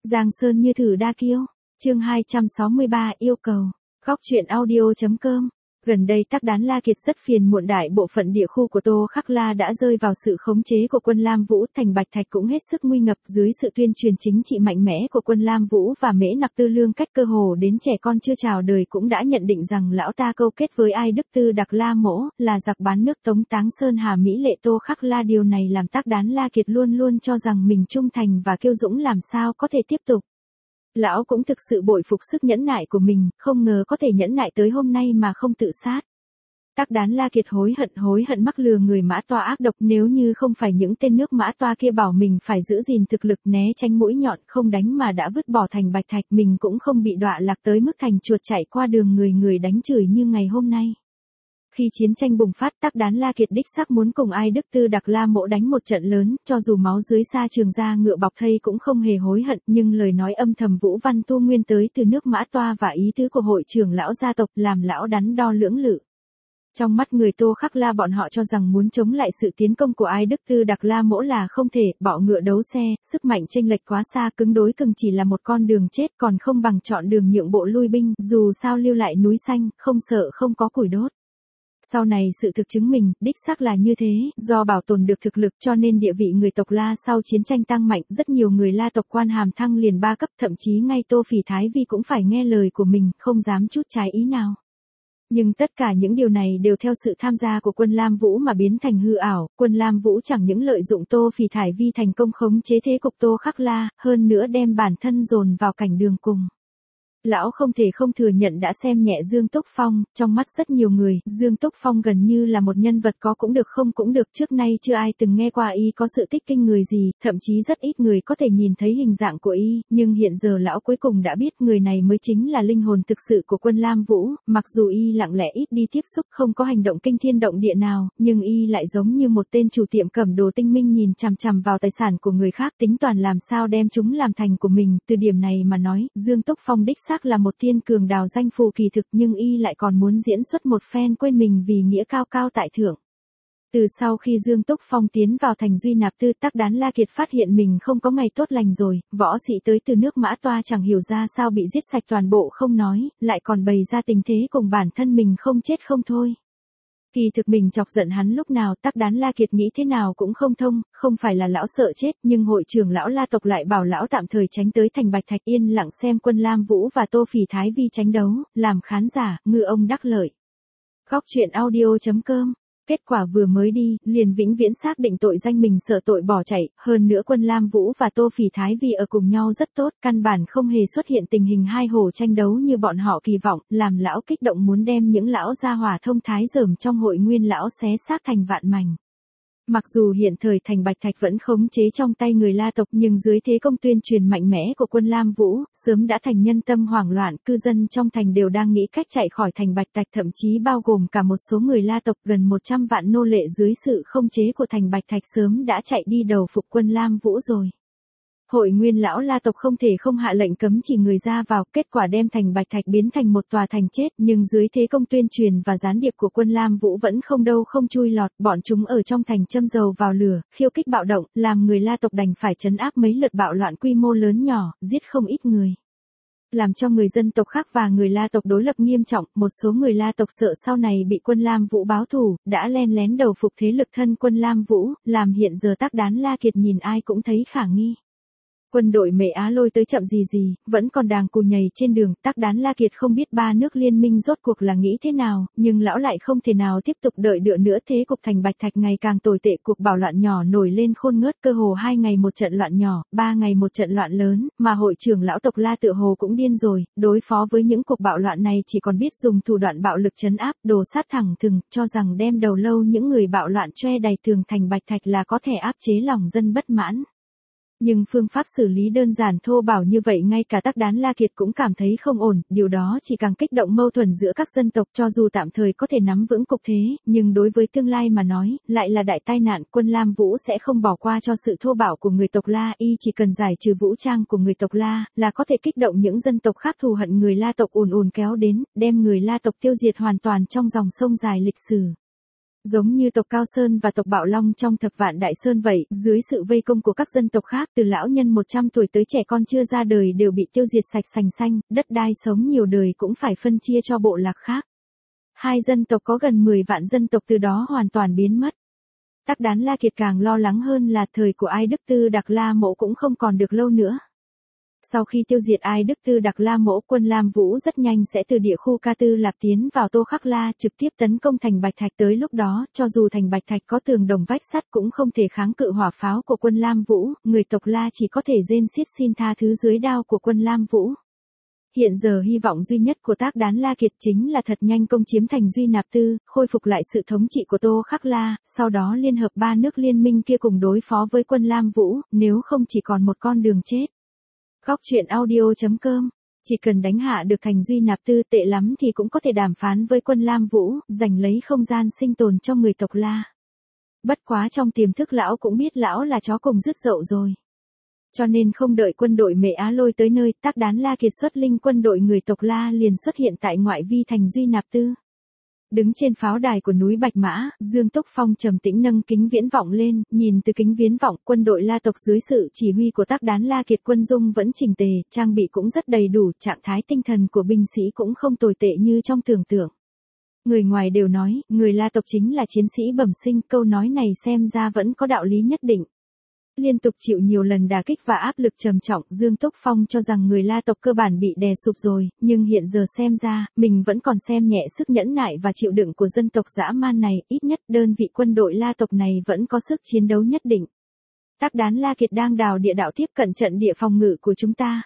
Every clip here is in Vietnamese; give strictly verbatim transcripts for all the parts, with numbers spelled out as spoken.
Giang Sơn như thử đa kiêu. Chương hai trăm sáu mươi ba yêu cầu. Góc truyện audio.com. Gần đây Tắc Đán La Kiệt rất phiền muộn, đại bộ phận địa khu của Tô Khắc La đã rơi vào sự khống chế của quân Lam Vũ, thành Bạch Thạch cũng hết sức nguy ngập dưới sự tuyên truyền chính trị mạnh mẽ của quân Lam Vũ và Mễ Nặc Tư Lương, cách cơ hồ đến trẻ con chưa chào đời cũng đã nhận định rằng lão ta câu kết với Ai Đức Tư Đặc La Mỗ, là giặc bán nước Tống Táng Sơn Hà Mỹ Lệ Tô Khắc La. Điều này làm Tắc Đán La Kiệt luôn luôn cho rằng mình trung thành và kiêu dũng, làm sao có thể tiếp tục. Lão cũng thực sự bội phục sức nhẫn nại của mình, không ngờ có thể nhẫn nại tới hôm nay mà không tự sát. Tắc Đán La Kiệt hối hận hối hận mắc lừa người Mã Toa ác độc, nếu như không phải những tên nước Mã Toa kia bảo mình phải giữ gìn thực lực, né tránh mũi nhọn, không đánh mà đã vứt bỏ thành Bạch Thạch, mình cũng không bị đọa lạc tới mức thành chuột chạy qua đường người người đánh chửi như ngày hôm nay. Khi chiến tranh bùng phát, Tắc Đán La Kiệt đích xác muốn cùng Ai Đức Tư Đặc La Mỗ đánh một trận lớn, cho dù máu dưới sa trường da ngựa bọc thây cũng không hề hối hận, nhưng lời nói âm thầm Vũ Văn Tu Nguyên tới từ nước Mã Toa và ý tứ của hội trưởng lão gia tộc làm lão đắn đo lưỡng lự. Trong mắt người Tô Khắc La, bọn họ cho rằng muốn chống lại sự tiến công của Ai Đức Tư Đặc La Mỗ là không thể, bọ ngựa đấu xe, sức mạnh chênh lệch quá xa, cứng đối cứng chỉ là một con đường chết, còn không bằng chọn đường nhượng bộ lui binh, dù sao lưu lại núi xanh, không sợ không có củi đốt. Sau này sự thực chứng minh, đích xác là như thế, do bảo tồn được thực lực cho nên địa vị người tộc La sau chiến tranh tăng mạnh, rất nhiều người La tộc quan hàm thăng liền ba cấp, thậm chí ngay Tô Phỉ Thái Vi cũng phải nghe lời của mình, không dám chút trái ý nào. Nhưng tất cả những điều này đều theo sự tham gia của quân Lam Vũ mà biến thành hư ảo, quân Lam Vũ chẳng những lợi dụng Tô Phỉ Thải Vi thành công khống chế thế cục Tô Khắc La, hơn nữa đem bản thân dồn vào cảnh đường cùng. Lão không thể không thừa nhận đã xem nhẹ Dương Túc Phong, trong mắt rất nhiều người, Dương Túc Phong gần như là một nhân vật có cũng được không cũng được, trước nay chưa ai từng nghe qua y có sự tích kinh người gì, thậm chí rất ít người có thể nhìn thấy hình dạng của y, nhưng hiện giờ lão cuối cùng đã biết người này mới chính là linh hồn thực sự của quân Lam Vũ, mặc dù y lặng lẽ ít đi tiếp xúc, không có hành động kinh thiên động địa nào, nhưng y lại giống như một tên chủ tiệm cẩm đồ tinh minh nhìn chằm chằm vào tài sản của người khác, tính toán làm sao đem chúng làm thành của mình, từ điểm này mà nói, Dương Túc Phong đích xác là một thiên cường đào danh phù kỳ thực, nhưng y lại còn muốn diễn xuất một phen quên mình vì nghĩa cao cao tại thượng. Từ sau khi Dương Túc Phong tiến vào thành Duy Nạp Tư, Tắc Đán La Kiệt phát hiện mình không có ngày tốt lành rồi, võ sĩ tới từ nước Mã Toa chẳng hiểu ra sao bị giết sạch toàn bộ không nói, lại còn bày ra tình thế cùng bản thân mình không chết không thôi. Kỳ thực mình chọc giận hắn lúc nào, Tắc Đán La Kiệt nghĩ thế nào cũng không thông, không phải là lão sợ chết, nhưng hội trưởng lão La tộc lại bảo lão tạm thời tránh tới thành Bạch Thạch, yên lặng xem quân Lam Vũ và Tô Phỉ Thái Vi tranh đấu, làm khán giả, ngư ông đắc lợi. Góc truyện audio.com. Kết quả vừa mới đi, liền vĩnh viễn xác định tội danh mình sợ tội bỏ chạy, hơn nữa quân Lam Vũ và Tô Phỉ Thái Vi ở cùng nhau rất tốt, căn bản không hề xuất hiện tình hình hai hồ tranh đấu như bọn họ kỳ vọng, làm lão kích động muốn đem những lão gia hỏa thông thái dởm trong hội nguyên lão xé xác thành vạn mảnh. Mặc dù hiện thời thành Bạch Thạch vẫn khống chế trong tay người La tộc, nhưng dưới thế công tuyên truyền mạnh mẽ của quân Lam Vũ, sớm đã thành nhân tâm hoảng loạn, cư dân trong thành đều đang nghĩ cách chạy khỏi thành Bạch Thạch, thậm chí bao gồm cả một số người La tộc, gần một trăm vạn nô lệ dưới sự khống chế của thành Bạch Thạch sớm đã chạy đi đầu phục quân Lam Vũ rồi. Hội nguyên lão La tộc không thể không hạ lệnh cấm chỉ người ra vào, kết quả đem thành Bạch Thạch biến thành một tòa thành chết, nhưng dưới thế công tuyên truyền và gián điệp của quân Lam Vũ vẫn không đâu không chui lọt, bọn chúng ở trong thành châm dầu vào lửa, khiêu khích bạo động, làm người La tộc đành phải trấn áp mấy lượt bạo loạn quy mô lớn nhỏ, giết không ít người. Làm cho người dân tộc khác và người La tộc đối lập nghiêm trọng, một số người La tộc sợ sau này bị quân Lam Vũ báo thù, đã len lén đầu phục thế lực thân quân Lam Vũ, làm hiện giờ Tắc Đán La Kiệt nhìn ai cũng thấy khả nghi. Quân đội Mễ Á Lôi tới chậm gì gì, vẫn còn đang cù nhầy trên đường, Tắc Đán La Kiệt không biết ba nước liên minh rốt cuộc là nghĩ thế nào, nhưng lão lại không thể nào tiếp tục đợi đợi nữa, thế cục thành Bạch Thạch ngày càng tồi tệ, cuộc bảo loạn nhỏ nổi lên khôn ngớt, cơ hồ hai ngày một trận loạn nhỏ, ba ngày một trận loạn lớn, mà hội trưởng lão tộc La tựa hồ cũng điên rồi, đối phó với những cuộc bạo loạn này chỉ còn biết dùng thủ đoạn bạo lực trấn áp, đồ sát thẳng thừng, cho rằng đem đầu lâu những người bạo loạn choe đầy tường thành Bạch Thạch là có thể áp chế lòng dân bất mãn. Nhưng phương pháp xử lý đơn giản thô bạo như vậy ngay cả Tắc Đán La Kiệt cũng cảm thấy không ổn, điều đó chỉ càng kích động mâu thuẫn giữa các dân tộc, cho dù tạm thời có thể nắm vững cục thế, nhưng đối với tương lai mà nói, lại là đại tai nạn, quân Lam Vũ sẽ không bỏ qua cho sự thô bạo của người tộc La, y chỉ cần giải trừ vũ trang của người tộc La, là có thể kích động những dân tộc khác thù hận người La tộc ùn ùn kéo đến, đem người La tộc tiêu diệt hoàn toàn trong dòng sông dài lịch sử. Giống như tộc Cao Sơn và tộc Bạo Long trong Thập Vạn Đại Sơn vậy, dưới sự vây công của các dân tộc khác từ lão nhân một trăm tuổi tới trẻ con chưa ra đời đều bị tiêu diệt sạch sành xanh, đất đai sống nhiều đời cũng phải phân chia cho bộ lạc khác. Hai dân tộc có gần mười vạn dân tộc từ đó hoàn toàn biến mất. Tắc Đán La Kiệt càng lo lắng hơn là thời của Ai Đức Tư Đặc La Mỗ cũng không còn được lâu nữa. Sau khi tiêu diệt Ai Đức Tư Đặc La Mỗ, quân Lam Vũ rất nhanh sẽ từ địa khu Ca Tư Lạc tiến vào Tô Khắc La trực tiếp tấn công thành Bạch Thạch. Tới lúc đó, cho dù thành Bạch Thạch có tường đồng vách sắt cũng không thể kháng cự hỏa pháo của quân Lam Vũ, người tộc La chỉ có thể rên xiết xin tha thứ dưới đao của quân Lam Vũ. Hiện giờ hy vọng duy nhất của Tắc Đán La Kiệt chính là thật nhanh công chiếm thành Duy Nạp Tư, khôi phục lại sự thống trị của Tô Khắc La, sau đó liên hợp ba nước liên minh kia cùng đối phó với quân Lam Vũ, nếu không chỉ còn một con đường chết. Góc truyện audio chấm com. Chỉ cần đánh hạ được thành Duy Nạp Tư, tệ lắm thì cũng có thể đàm phán với quân Lam Vũ, giành lấy không gian sinh tồn cho người tộc La. Bất quá trong tiềm thức lão cũng biết lão là chó cùng rứt dậu rồi. Cho nên không đợi quân đội Mệ Á Lôi tới nơi, Tắc Đán La Kiệt xuất linh quân đội người tộc La liền xuất hiện tại ngoại vi thành Duy Nạp Tư. Đứng trên pháo đài của núi Bạch Mã, Dương Túc Phong trầm tĩnh nâng kính viễn vọng lên, nhìn từ kính viễn vọng, quân đội La tộc dưới sự chỉ huy của Tắc Đán La Kiệt quân dung vẫn chỉnh tề, trang bị cũng rất đầy đủ, trạng thái tinh thần của binh sĩ cũng không tồi tệ như trong tưởng tượng. Người ngoài đều nói, người La tộc chính là chiến sĩ bẩm sinh, câu nói này xem ra vẫn có đạo lý nhất định. Liên tục chịu nhiều lần đả kích và áp lực trầm trọng, Dương Túc Phong cho rằng người La tộc cơ bản bị đè sụp rồi, nhưng hiện giờ xem ra, mình vẫn còn xem nhẹ sức nhẫn nại và chịu đựng của dân tộc dã man này, ít nhất đơn vị quân đội La tộc này vẫn có sức chiến đấu nhất định. Tắc Đán La Kiệt đang đào địa đạo tiếp cận trận địa phòng ngự của chúng ta.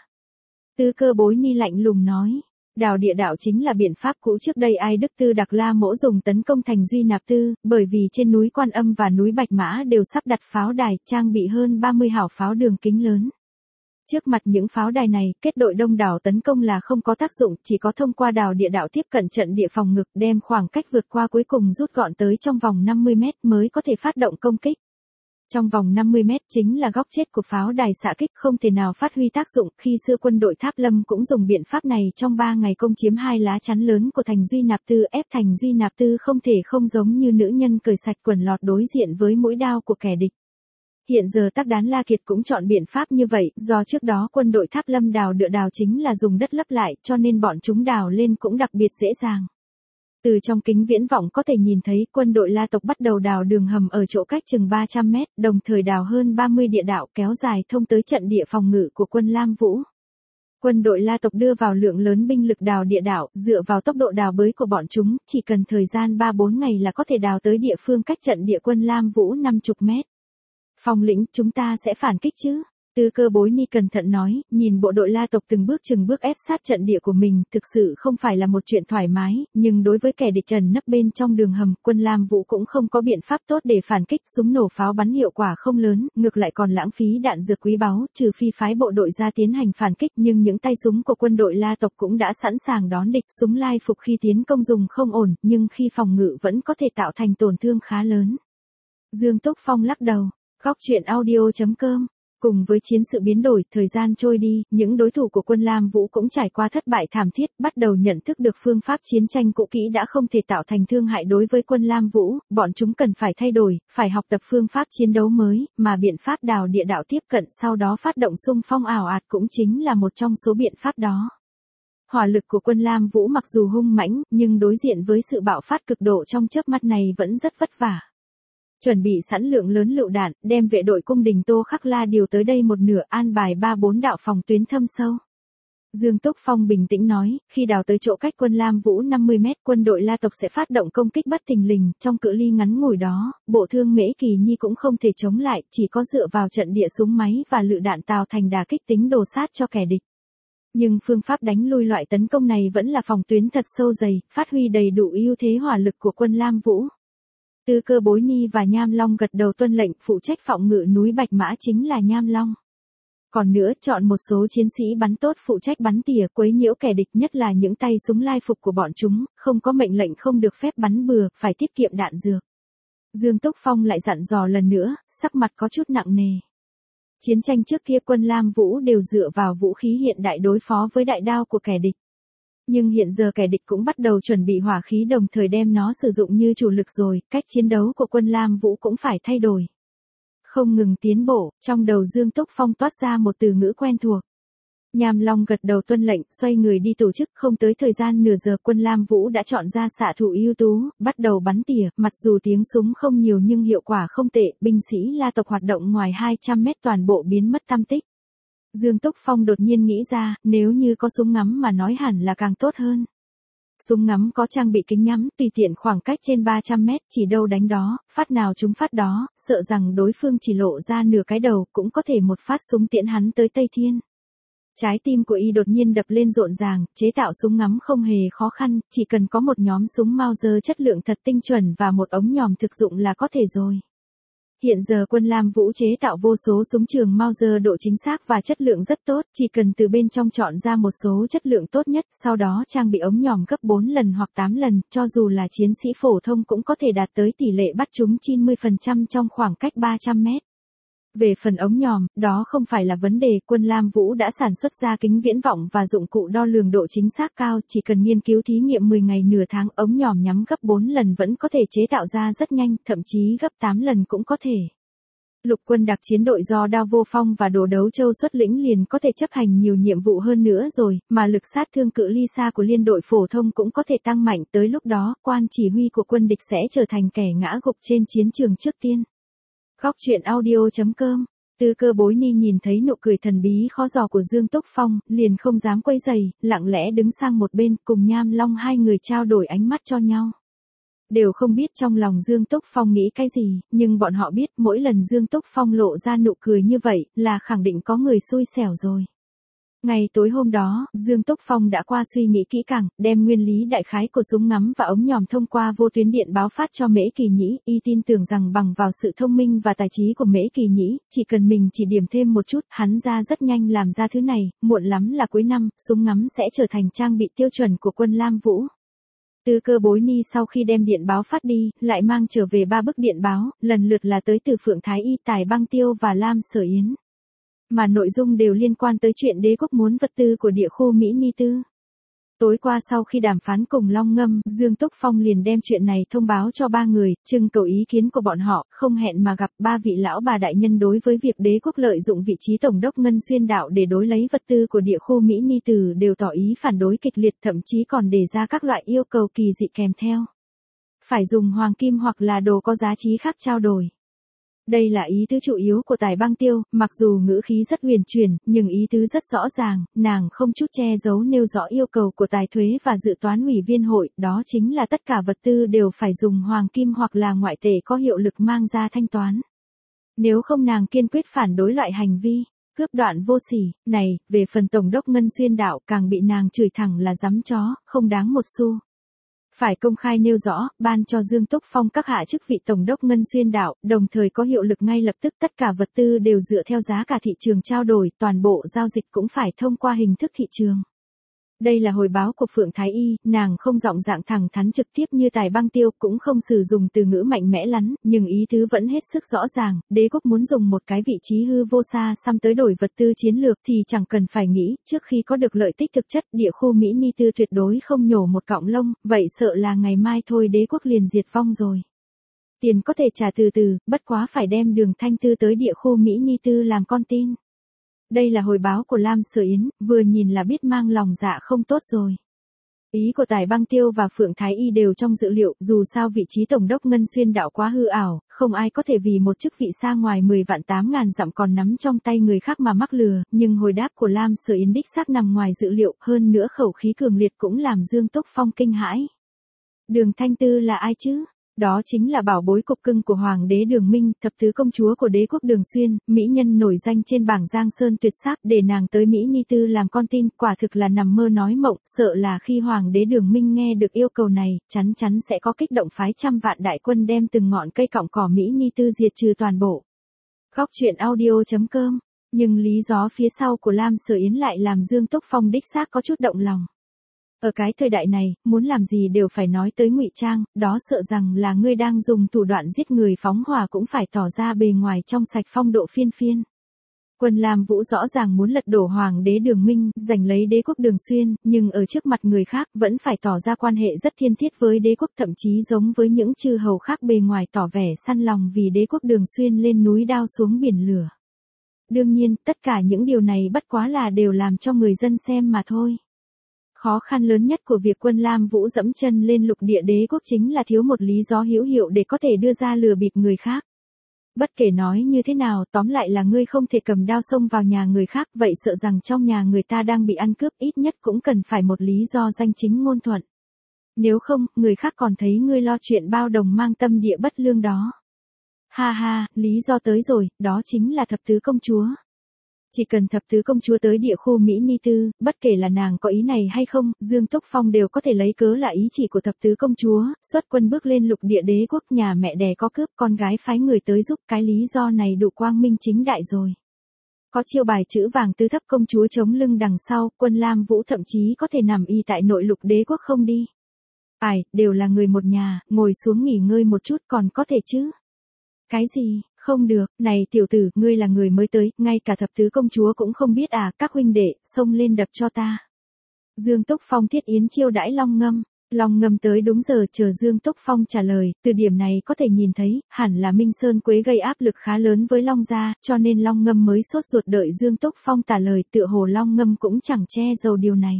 Tư Cơ Bối Ni lạnh lùng nói. Đào địa đạo chính là biện pháp cũ trước đây Ai Đức Tư Đặc La Mỗ dùng tấn công thành Duy Nạp Tư, bởi vì trên núi Quan Âm và núi Bạch Mã đều sắp đặt pháo đài, trang bị hơn ba mươi hảo pháo đường kính lớn. Trước mặt những pháo đài này, kết đội đông đảo tấn công là không có tác dụng, chỉ có thông qua đào địa đạo tiếp cận trận địa phòng ngực, đem khoảng cách vượt qua cuối cùng rút gọn tới trong vòng năm mươi mét mới có thể phát động công kích. Trong vòng năm mươi mét chính là góc chết của pháo đài xạ kích, không thể nào phát huy tác dụng. Khi xưa quân đội Tháp Lâm cũng dùng biện pháp này trong ba ngày công chiếm hai lá chắn lớn của thành Duy Nạp Tư, ép thành Duy Nạp Tư không thể không giống như nữ nhân cởi sạch quần lọt đối diện với mũi đao của kẻ địch. Hiện giờ Tắc Đán La Kiệt cũng chọn biện pháp như vậy, do trước đó quân đội Tháp Lâm đào địa đạo chính là dùng đất lấp lại, cho nên bọn chúng đào lên cũng đặc biệt dễ dàng. Từ trong kính viễn vọng có thể nhìn thấy quân đội La tộc bắt đầu đào đường hầm ở chỗ cách chừng ba trăm mét, đồng thời đào hơn ba mươi địa đạo kéo dài thông tới trận địa phòng ngự của quân Lam Vũ. Quân đội La tộc đưa vào lượng lớn binh lực đào địa đạo, dựa vào tốc độ đào bới của bọn chúng, chỉ cần thời gian ba bốn ngày là có thể đào tới địa phương cách trận địa quân Lam Vũ năm mươi mét. Phong lĩnh, chúng ta sẽ phản kích chứ? Tư Cơ Bối Ni cẩn thận nói, nhìn bộ đội La tộc từng bước từng bước ép sát trận địa của mình, thực sự không phải là một chuyện thoải mái, nhưng đối với kẻ địch ẩn nấp bên trong đường hầm, quân Lam Vũ cũng không có biện pháp tốt để phản kích, súng nổ pháo bắn hiệu quả không lớn, ngược lại còn lãng phí đạn dược quý báu, trừ phi phái bộ đội ra tiến hành phản kích, nhưng những tay súng của quân đội La tộc cũng đã sẵn sàng đón địch, súng lai phục khi tiến công dùng không ổn, nhưng khi phòng ngự vẫn có thể tạo thành tổn thương khá lớn. Dương Túc Phong lắc đầu. Góc truyện audio chấm com. Cùng với chiến sự biến đổi, thời gian trôi đi, những đối thủ của quân Lam Vũ cũng trải qua thất bại thảm thiết, bắt đầu nhận thức được phương pháp chiến tranh cũ kỹ đã không thể tạo thành thương hại đối với quân Lam Vũ, bọn chúng cần phải thay đổi, phải học tập phương pháp chiến đấu mới, mà biện pháp đào địa đạo tiếp cận sau đó phát động xung phong ảo ạt cũng chính là một trong số biện pháp đó. Hỏa lực của quân Lam Vũ mặc dù hung mãnh, nhưng đối diện với sự bạo phát cực độ trong chớp mắt này vẫn rất vất vả. Chuẩn bị sẵn lượng lớn lựu đạn, đem vệ đội cung đình Tô Khắc La điều tới đây một nửa, an bài ba bốn đạo phòng tuyến thâm sâu. Dương Túc Phong bình tĩnh nói, khi đào tới chỗ cách quân Lam Vũ năm mươi mét, quân đội La tộc sẽ phát động công kích bất thình lình, trong cự ly ngắn ngủi đó, bộ thương Mễ Kỳ Nhi cũng không thể chống lại, chỉ có dựa vào trận địa súng máy và lựu đạn tạo thành đà kích tính đồ sát cho kẻ địch. Nhưng phương pháp đánh lui loại tấn công này vẫn là phòng tuyến thật sâu dày, phát huy đầy đủ ưu thế hỏa lực của quân Lam Vũ. Tư Cơ Bối Ni và Nham Long gật đầu tuân lệnh, phụ trách phòng ngự núi Bạch Mã chính là Nham Long. Còn nữa, chọn một số chiến sĩ bắn tốt phụ trách bắn tỉa quấy nhiễu kẻ địch, nhất là những tay súng lai phục của bọn chúng, không có mệnh lệnh không được phép bắn bừa, phải tiết kiệm đạn dược. Dương Túc Phong lại dặn dò lần nữa, sắc mặt có chút nặng nề. Chiến tranh trước kia quân Lam Vũ đều dựa vào vũ khí hiện đại đối phó với đại đao của kẻ địch. Nhưng hiện giờ kẻ địch cũng bắt đầu chuẩn bị hỏa khí đồng thời đem nó sử dụng như chủ lực rồi, cách chiến đấu của quân Lam Vũ cũng phải thay đổi. Không ngừng tiến bộ, trong đầu Dương Túc Phong toát ra một từ ngữ quen thuộc. Nham Long gật đầu tuân lệnh, xoay người đi tổ chức, không tới thời gian nửa giờ quân Lam Vũ đã chọn ra xạ thủ ưu tú, bắt đầu bắn tỉa, mặc dù tiếng súng không nhiều nhưng hiệu quả không tệ, binh sĩ La tộc hoạt động ngoài hai trăm mét toàn bộ biến mất tăm tích. Dương Túc Phong đột nhiên nghĩ ra, nếu như có súng ngắm mà nói hẳn là càng tốt hơn. Súng ngắm có trang bị kính nhắm, tùy tiện khoảng cách trên ba trăm mét, chỉ đâu đánh đó, phát nào trúng phát đó, sợ rằng đối phương chỉ lộ ra nửa cái đầu, cũng có thể một phát súng tiễn hắn tới Tây Thiên. Trái tim của y đột nhiên đập lên rộn ràng, chế tạo súng ngắm không hề khó khăn, chỉ cần có một nhóm súng Mauser chất lượng thật tinh chuẩn và một ống nhòm thực dụng là có thể rồi. Hiện giờ quân Lam Vũ chế tạo vô số súng trường Mauser độ chính xác và chất lượng rất tốt, chỉ cần từ bên trong chọn ra một số chất lượng tốt nhất, sau đó trang bị ống nhòm gấp bốn lần hoặc tám lần, cho dù là chiến sĩ phổ thông cũng có thể đạt tới tỷ lệ bắt trúng chín mươi phần trăm trong khoảng cách ba trăm mét. Về phần ống nhòm, đó không phải là vấn đề, quân Lam Vũ đã sản xuất ra kính viễn vọng và dụng cụ đo lường độ chính xác cao, chỉ cần nghiên cứu thí nghiệm mười ngày nửa tháng, ống nhòm nhắm gấp bốn lần vẫn có thể chế tạo ra rất nhanh, thậm chí gấp tám lần cũng có thể. Lục quân đặc chiến đội do Đao Vô Phong và Đồ Đấu Châu xuất lĩnh liền có thể chấp hành nhiều nhiệm vụ hơn nữa rồi, mà lực sát thương cự ly xa của liên đội phổ thông cũng có thể tăng mạnh, tới lúc đó, quan chỉ huy của quân địch sẽ trở thành kẻ ngã gục trên chiến trường trước tiên. Góc truyện audio chấm com. Tư Cơ Bối Ni nhìn thấy nụ cười thần bí khó dò của Dương Túc Phong, liền không dám quấy rầy, lặng lẽ đứng sang một bên, cùng Nham Long hai người trao đổi ánh mắt cho nhau. Đều không biết trong lòng Dương Túc Phong nghĩ cái gì, nhưng bọn họ biết mỗi lần Dương Túc Phong lộ ra nụ cười như vậy, là khẳng định có người xui xẻo rồi. Ngày tối hôm đó, Dương Túc Phong đã qua suy nghĩ kỹ càng, đem nguyên lý đại khái của súng ngắm và ống nhòm thông qua vô tuyến điện báo phát cho Mễ Kỳ Nhĩ, y tin tưởng rằng bằng vào sự thông minh và tài trí của Mễ Kỳ Nhĩ, chỉ cần mình chỉ điểm thêm một chút, hắn ra rất nhanh làm ra thứ này, muộn lắm là cuối năm, súng ngắm sẽ trở thành trang bị tiêu chuẩn của quân Lam Vũ. Tư Cơ Bối Ni sau khi đem điện báo phát đi, lại mang trở về ba bức điện báo, lần lượt là tới từ Phượng Thái Y, Tài Băng Tiêu và Lam Sở Yến. Mà nội dung đều liên quan tới chuyện đế quốc muốn vật tư của địa khu Mỹ Ni Tư. Tối qua sau khi đàm phán cùng Long Ngâm, Dương Túc Phong liền đem chuyện này thông báo cho ba người, trưng cầu ý kiến của bọn họ, không hẹn mà gặp ba vị lão bà đại nhân đối với việc đế quốc lợi dụng vị trí tổng đốc Ngân Xuyên Đạo để đối lấy vật tư của địa khu Mỹ Ni Tư đều tỏ ý phản đối kịch liệt, thậm chí còn đề ra các loại yêu cầu kỳ dị kèm theo. Phải dùng hoàng kim hoặc là đồ có giá trị khác trao đổi. Đây là ý tứ chủ yếu của Tài Băng Tiêu, mặc dù ngữ khí rất huyền chuyển, nhưng ý tứ rất rõ ràng, nàng không chút che giấu nêu rõ yêu cầu của Tài Thuế và Dự toán ủy viên hội, đó chính là tất cả vật tư đều phải dùng hoàng kim hoặc là ngoại tệ có hiệu lực mang ra thanh toán. Nếu không nàng kiên quyết phản đối loại hành vi cướp đoạn vô sỉ này. Về phần Tổng đốc Ngân Xuyên Đạo, càng bị nàng chửi thẳng là giấm chó, không đáng một xu. Phải công khai nêu rõ, ban cho Dương Túc Phong các hạ chức vị Tổng đốc Ngân Xuyên Đạo, đồng thời có hiệu lực ngay lập tức, tất cả vật tư đều dựa theo giá cả thị trường trao đổi, toàn bộ giao dịch cũng phải thông qua hình thức thị trường. Đây là hồi báo của Phượng Thái Y, nàng không giọng dạng thẳng thắn trực tiếp như Tài Băng Tiêu, cũng không sử dụng từ ngữ mạnh mẽ lắm, nhưng ý tứ vẫn hết sức rõ ràng, đế quốc muốn dùng một cái vị trí hư vô xa xăm tới đổi vật tư chiến lược thì chẳng cần phải nghĩ, trước khi có được lợi tích thực chất, địa khu Mỹ Ni Tư tuyệt đối không nhổ một cọng lông, vậy sợ là ngày mai thôi đế quốc liền diệt vong rồi. Tiền có thể trả từ từ, bất quá phải đem Đường Thanh Tư tới địa khu Mỹ Ni Tư làm con tin. Đây là hồi báo của Lam Sở Yến, vừa nhìn là biết mang lòng dạ không tốt rồi. Ý của Tài Băng Tiêu và Phượng Thái Y đều trong dự liệu, dù sao vị trí Tổng đốc Ngân Xuyên Đạo quá hư ảo, không ai có thể vì một chức vị xa ngoài mười vạn tám ngàn dặm còn nắm trong tay người khác mà mắc lừa, nhưng hồi đáp của Lam Sở Yến đích xác nằm ngoài dự liệu, hơn nữa khẩu khí cường liệt cũng làm Dương Túc Phong kinh hãi. Đường Thanh Tư là ai chứ? Đó chính là bảo bối cục cưng của Hoàng đế Đường Minh, thập tứ công chúa của đế quốc Đường Xuyên, mỹ nhân nổi danh trên bảng Giang Sơn tuyệt sắc, để nàng tới Mỹ Ni Tư làm con tin, quả thực là nằm mơ nói mộng, sợ là khi Hoàng đế Đường Minh nghe được yêu cầu này, chắn chắn sẽ có kích động phái trăm vạn đại quân đem từng ngọn cây cọng cỏ Mỹ Ni Tư diệt trừ toàn bộ. Góc truyện audio chấm com. Nhưng lý gió phía sau của Lam Sở Yến lại làm Dương Túc Phong đích xác có chút động lòng. Ở cái thời đại này, muốn làm gì đều phải nói tới ngụy trang, đó sợ rằng là ngươi đang dùng thủ đoạn giết người phóng hỏa cũng phải tỏ ra bề ngoài trong sạch phong độ phiên phiên. Quân Lam Vũ rõ ràng muốn lật đổ hoàng đế Đường Minh, giành lấy đế quốc Đường Xuyên, nhưng ở trước mặt người khác vẫn phải tỏ ra quan hệ rất thiên thiết với đế quốc, thậm chí giống với những chư hầu khác bề ngoài tỏ vẻ săn lòng vì đế quốc Đường Xuyên lên núi đao xuống biển lửa. Đương nhiên, tất cả những điều này bất quá là đều làm cho người dân xem mà thôi. Khó khăn lớn nhất của việc Quân Lam Vũ dẫm chân lên lục địa đế quốc chính là thiếu một lý do hữu hiệu để có thể đưa ra lừa bịp người khác. Bất kể nói như thế nào, tóm lại là ngươi không thể cầm đao xông vào nhà người khác, vậy sợ rằng trong nhà người ta đang bị ăn cướp, ít nhất cũng cần phải một lý do danh chính ngôn thuận. Nếu không, người khác còn thấy ngươi lo chuyện bao đồng mang tâm địa bất lương đó. Ha ha, lý do tới rồi, đó chính là thập tứ công chúa. Chỉ cần thập tứ công chúa tới địa khu Mỹ Ni Tư, bất kể là nàng có ý này hay không, Dương Túc Phong đều có thể lấy cớ là ý chỉ của thập tứ công chúa, xuất quân bước lên lục địa đế quốc, nhà mẹ đẻ có cướp, con gái phái người tới giúp, cái lý do này đủ quang minh chính đại rồi. Có chiêu bài chữ vàng tứ thấp công chúa chống lưng đằng sau, Quân Lam Vũ thậm chí có thể nằm y tại nội lục đế quốc không đi. Ai, đều là người một nhà, ngồi xuống nghỉ ngơi một chút còn có thể chứ. Cái gì? Không được, này tiểu tử, ngươi là người mới tới, ngay cả thập tứ công chúa cũng không biết à, các huynh đệ, xông lên đập cho ta. Dương Túc Phong thiết yến chiêu đãi Long Ngâm, Long Ngâm tới đúng giờ, chờ Dương Túc Phong trả lời, từ điểm này có thể nhìn thấy, hẳn là Minh Sơn Quế gây áp lực khá lớn với Long gia, cho nên Long Ngâm mới sốt ruột đợi Dương Túc Phong trả lời, tựa hồ Long Ngâm cũng chẳng che giấu điều này.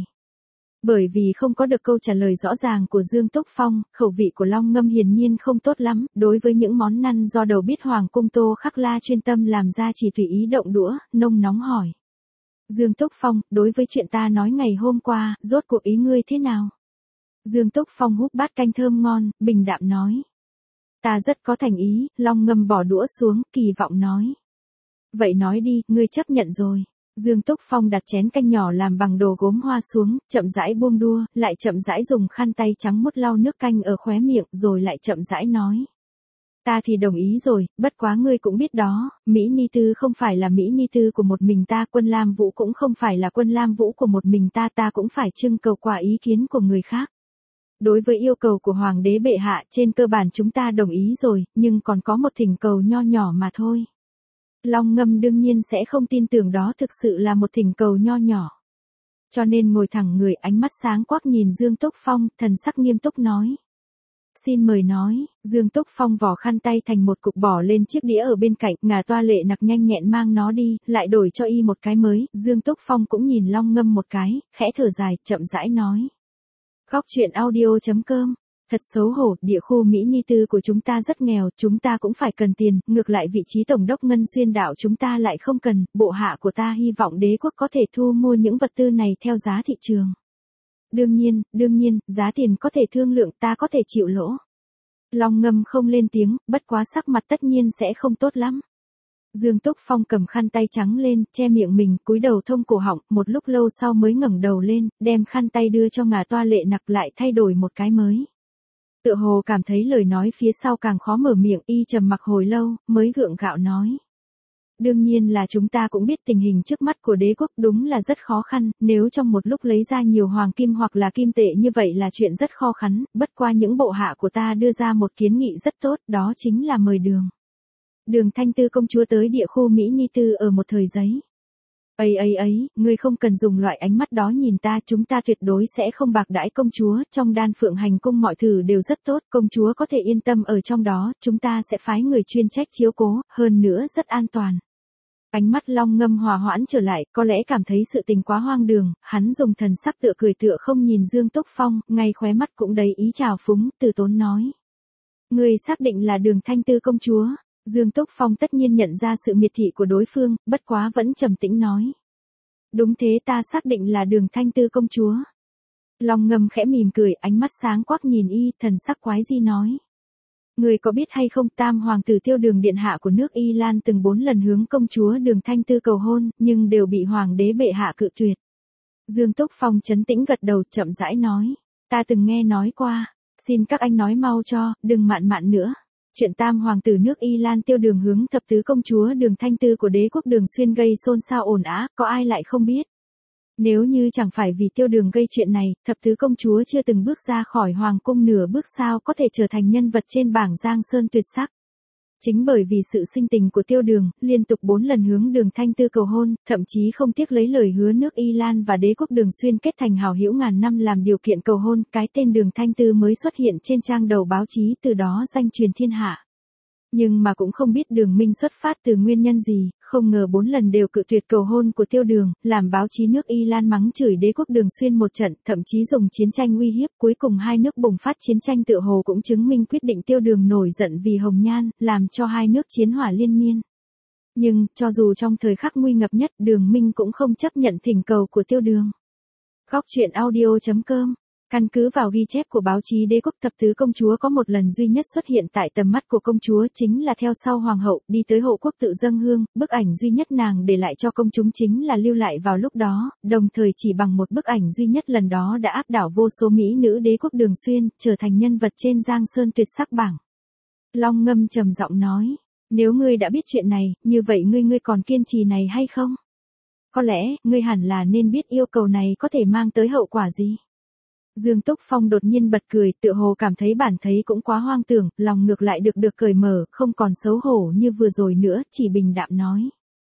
Bởi vì không có được câu trả lời rõ ràng của Dương Túc Phong, khẩu vị của Long Ngâm hiển nhiên không tốt lắm, đối với những món năn do đầu bếp Hoàng cung Tô Khắc La chuyên tâm làm ra chỉ tùy ý động đũa, nông nóng hỏi. Dương Túc Phong, đối với chuyện ta nói ngày hôm qua, rốt cuộc ý ngươi thế nào? Dương Túc Phong húp bát canh thơm ngon, bình đạm nói. Ta rất có thành ý, Long Ngâm bỏ đũa xuống, kỳ vọng nói. Vậy nói đi, ngươi chấp nhận rồi. Dương Túc Phong đặt chén canh nhỏ làm bằng đồ gốm hoa xuống, chậm rãi buông đua, lại chậm rãi dùng khăn tay trắng mút lau nước canh ở khóe miệng, rồi lại chậm rãi nói. Ta thì đồng ý rồi, bất quá ngươi cũng biết đó, Mỹ Ni Tư không phải là Mỹ Ni Tư của một mình ta, Quân Lam Vũ cũng không phải là Quân Lam Vũ của một mình ta, ta cũng phải trưng cầu qua ý kiến của người khác. Đối với yêu cầu của Hoàng đế bệ hạ, trên cơ bản chúng ta đồng ý rồi, nhưng còn có một thỉnh cầu nho nhỏ mà thôi. Long Ngâm đương nhiên sẽ không tin tưởng đó thực sự là một thỉnh cầu nho nhỏ. Cho nên ngồi thẳng người, ánh mắt sáng quắc nhìn Dương Túc Phong, thần sắc nghiêm túc nói. Xin mời nói, Dương Túc Phong vỏ khăn tay thành một cục bỏ lên chiếc đĩa ở bên cạnh, ngà toa lệ nặc nhanh nhẹn mang nó đi, lại đổi cho y một cái mới, Dương Túc Phong cũng nhìn Long Ngâm một cái, khẽ thở dài, chậm rãi nói. Góc truyện audio chấm com. Thật xấu hổ, địa khu Mỹ Ni Tư của chúng ta rất nghèo, chúng ta cũng phải cần tiền, ngược lại vị trí tổng đốc Ngân Xuyên đạo chúng ta lại không cần, bộ hạ của ta hy vọng đế quốc có thể thu mua những vật tư này theo giá thị trường. Đương nhiên, đương nhiên, giá tiền có thể thương lượng, ta có thể chịu lỗ. Long Ngâm không lên tiếng, bất quá sắc mặt tất nhiên sẽ không tốt lắm. Dương Túc Phong cầm khăn tay trắng lên, che miệng mình, cúi đầu thông cổ họng, một lúc lâu sau mới ngẩng đầu lên, đem khăn tay đưa cho ngà toa lệ nặc lại thay đổi một cái mới. Tựa hồ cảm thấy lời nói phía sau càng khó mở miệng, y trầm mặc hồi lâu, mới gượng gạo nói. Đương nhiên là chúng ta cũng biết tình hình trước mắt của đế quốc đúng là rất khó khăn, nếu trong một lúc lấy ra nhiều hoàng kim hoặc là kim tệ như vậy là chuyện rất khó khăn, bất qua những bộ hạ của ta đưa ra một kiến nghị rất tốt, đó chính là mời đường. Đường Thanh Tư công chúa tới địa khu Mỹ Ni Tư ở một thời giấy. Ấy ấy ấy, ngươi không cần dùng loại ánh mắt đó nhìn ta, chúng ta tuyệt đối sẽ không bạc đãi công chúa, trong Đan Phượng hành cung mọi thứ đều rất tốt, công chúa có thể yên tâm ở trong đó, chúng ta sẽ phái người chuyên trách chiếu cố, hơn nữa rất an toàn. Ánh mắt Long Ngâm hòa hoãn trở lại, có lẽ cảm thấy sự tình quá hoang đường, hắn dùng thần sắc tựa cười tựa không nhìn Dương Túc Phong, ngay khóe mắt cũng đầy ý trào phúng, từ tốn nói. Ngươi xác định là Đường Thanh Tư công chúa. Dương Túc Phong tất nhiên nhận ra sự miệt thị của đối phương, bất quá vẫn trầm tĩnh nói. Đúng thế, ta xác định là Đường Thanh Tư công chúa. Long Ngâm khẽ mỉm cười, ánh mắt sáng quắc nhìn y, thần sắc quái di nói. Người có biết hay không, tam hoàng tử Tiêu Đường điện hạ của nước Y Lan từng bốn lần hướng công chúa Đường Thanh Tư cầu hôn, nhưng đều bị hoàng đế bệ hạ cự tuyệt. Dương Túc Phong trấn tĩnh gật đầu, chậm rãi nói. Ta từng nghe nói qua, xin các anh nói mau cho, đừng mạn mạn nữa. Chuyện tam hoàng tử nước Y Lan Tiêu Đường hướng thập tứ công chúa Đường Thanh Tư của đế quốc Đường Xuyên gây xôn xao ồn ào, có ai lại không biết. Nếu như chẳng phải vì Tiêu Đường gây chuyện này, thập tứ công chúa chưa từng bước ra khỏi hoàng cung nửa bước sao có thể trở thành nhân vật trên bảng Giang Sơn tuyệt sắc. Chính bởi vì sự sinh tình của Tiêu Đường, liên tục bốn lần hướng Đường Thanh Tư cầu hôn, thậm chí không tiếc lấy lời hứa nước Y Lan và đế quốc Đường Xuyên kết thành hảo hữu ngàn năm làm điều kiện cầu hôn, cái tên Đường Thanh Tư mới xuất hiện trên trang đầu báo chí, từ đó danh truyền thiên hạ. Nhưng mà cũng không biết Đường Minh xuất phát từ nguyên nhân gì, không ngờ bốn lần đều cự tuyệt cầu hôn của Tiêu Đường, làm báo chí nước Y Lan mắng chửi đế quốc Đường Xuyên một trận, thậm chí dùng chiến tranh uy hiếp, cuối cùng hai nước bùng phát chiến tranh, tựa hồ cũng chứng minh quyết định Tiêu Đường nổi giận vì hồng nhan, làm cho hai nước chiến hỏa liên miên. Nhưng, cho dù trong thời khắc nguy ngập nhất, Đường Minh cũng không chấp nhận thỉnh cầu của Tiêu Đường. Góc truyện audio chấm com. Căn cứ vào ghi chép của báo chí, đế quốc thập tứ công chúa có một lần duy nhất xuất hiện tại tầm mắt của công chúa, chính là theo sau hoàng hậu, đi tới hộ quốc tự dâng hương, bức ảnh duy nhất nàng để lại cho công chúng chính là lưu lại vào lúc đó, đồng thời chỉ bằng một bức ảnh duy nhất lần đó đã áp đảo vô số mỹ nữ đế quốc Đường Xuyên, trở thành nhân vật trên Giang Sơn tuyệt sắc bảng. Long Ngâm trầm giọng nói, nếu ngươi đã biết chuyện này, như vậy ngươi ngươi còn kiên trì này hay không? Có lẽ, ngươi hẳn là nên biết yêu cầu này có thể mang tới hậu quả gì. Dương Túc Phong đột nhiên bật cười, tựa hồ cảm thấy bản thấy cũng quá hoang tưởng, lòng ngược lại được được cởi mở, không còn xấu hổ như vừa rồi nữa, chỉ bình đạm nói.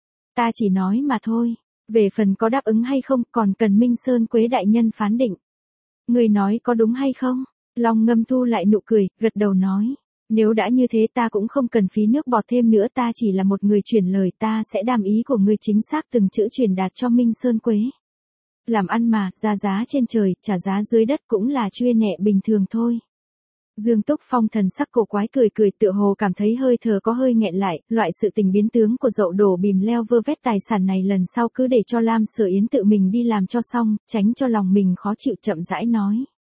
Ta chỉ nói mà thôi, về phần có đáp ứng hay không, còn cần Minh Sơn Quế đại nhân phán định. Người nói có đúng hay không? Long Ngâm thu lại nụ cười, gật đầu nói. Nếu đã như thế ta cũng không cần phí nước bọt thêm nữa, ta chỉ là một người truyền lời, ta sẽ đàm ý của ngươi chính xác từng chữ truyền đạt cho Minh Sơn Quế. Làm ăn mà, ra giá trên trời, trả giá dưới đất cũng là chuyên nhẹ bình thường thôi. Dương Túc Phong thần sắc cổ quái cười cười, tựa hồ cảm thấy hơi thở có hơi nghẹn lại, loại sự tình biến tướng của dậu đổ bìm leo vơ vét tài sản này lần sau cứ để cho Lam Sở Yến tự mình đi làm cho xong, tránh cho lòng mình khó chịu, chậm rãi nói.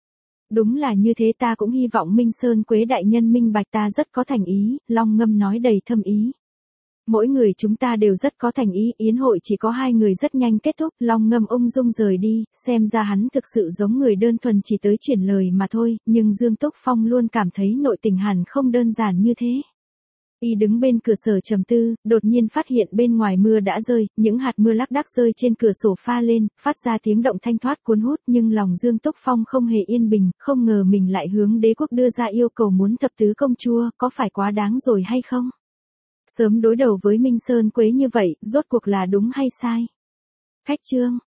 Đúng là như thế, ta cũng hy vọng Minh Sơn Quế đại nhân minh bạch ta rất có thành ý, Long Ngâm nói đầy thâm ý. Mỗi người chúng ta đều rất có thành ý, yến hội chỉ có hai người rất nhanh kết thúc, Long Ngâm ung dung rời đi, xem ra hắn thực sự giống người đơn thuần chỉ tới truyền lời mà thôi, nhưng Dương Túc Phong luôn cảm thấy nội tình hẳn không đơn giản như thế. Y đứng bên cửa sổ trầm tư, đột nhiên phát hiện bên ngoài mưa đã rơi, những hạt mưa lác đác rơi trên cửa sổ pha lên, phát ra tiếng động thanh thoát cuốn hút, nhưng lòng Dương Túc Phong không hề yên bình, không ngờ mình lại hướng đế quốc đưa ra yêu cầu muốn thập tứ công chúa, có phải quá đáng rồi hay không? Sớm đối đầu với Minh Sơn Quế như vậy, rốt cuộc là đúng hay sai? Khách chương